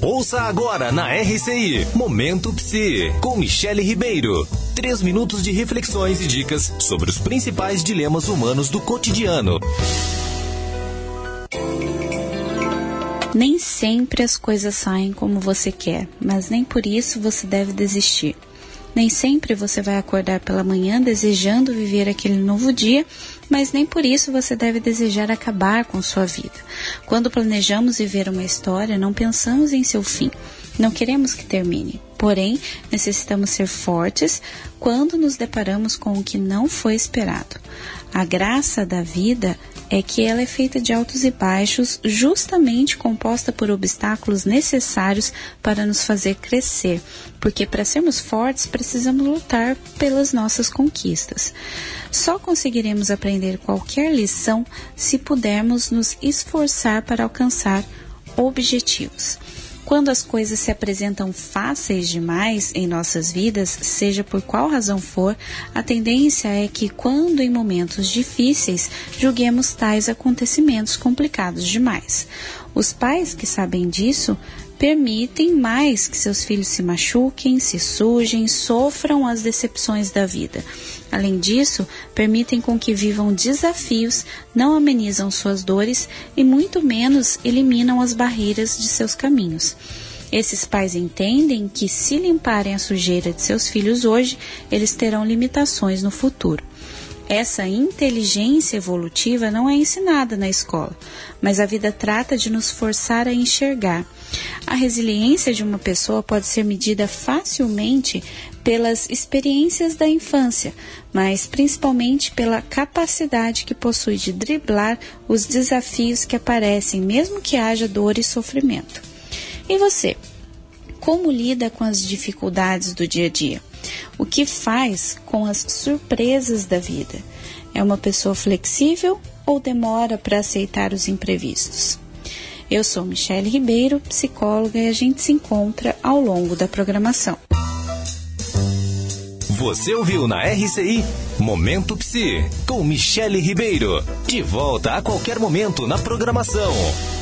Ouça agora na RCI, Momento Psi, com Michele Ribeiro. 3 minutos de reflexões e dicas sobre os principais dilemas humanos do cotidiano. Nem sempre as coisas saem como você quer, mas nem por isso você deve desistir. Nem sempre você vai acordar pela manhã desejando viver aquele novo dia, mas nem por isso você deve desejar acabar com sua vida. Quando planejamos viver uma história, não pensamos em seu fim. Não queremos que termine. Porém, necessitamos ser fortes quando nos deparamos com o que não foi esperado. A graça da vida é que ela é feita de altos e baixos, justamente composta por obstáculos necessários para nos fazer crescer, porque para sermos fortes precisamos lutar pelas nossas conquistas. Só conseguiremos aprender qualquer lição se pudermos nos esforçar para alcançar objetivos. Quando as coisas se apresentam fáceis demais em nossas vidas, seja por qual razão for, a tendência é que, quando em momentos difíceis, julguemos tais acontecimentos complicados demais. Os pais que sabem disso permitem mais que seus filhos se machuquem, se sujem, sofram as decepções da vida. Além disso, permitem com que vivam desafios, não amenizam suas dores e muito menos eliminam as barreiras de seus caminhos. Esses pais entendem que, se limparem a sujeira de seus filhos hoje, eles terão limitações no futuro. Essa inteligência evolutiva não é ensinada na escola, mas a vida trata de nos forçar a enxergar. A resiliência de uma pessoa pode ser medida facilmente pelas experiências da infância, mas principalmente pela capacidade que possui de driblar os desafios que aparecem, mesmo que haja dor e sofrimento. E você? Como lida com as dificuldades do dia a dia? O que faz com as surpresas da vida? É uma pessoa flexível ou demora para aceitar os imprevistos? Eu sou Michele Ribeiro, psicóloga, e a gente se encontra ao longo da programação. Você ouviu na RCI Momento Psi, com Michele Ribeiro. De volta a qualquer momento na programação.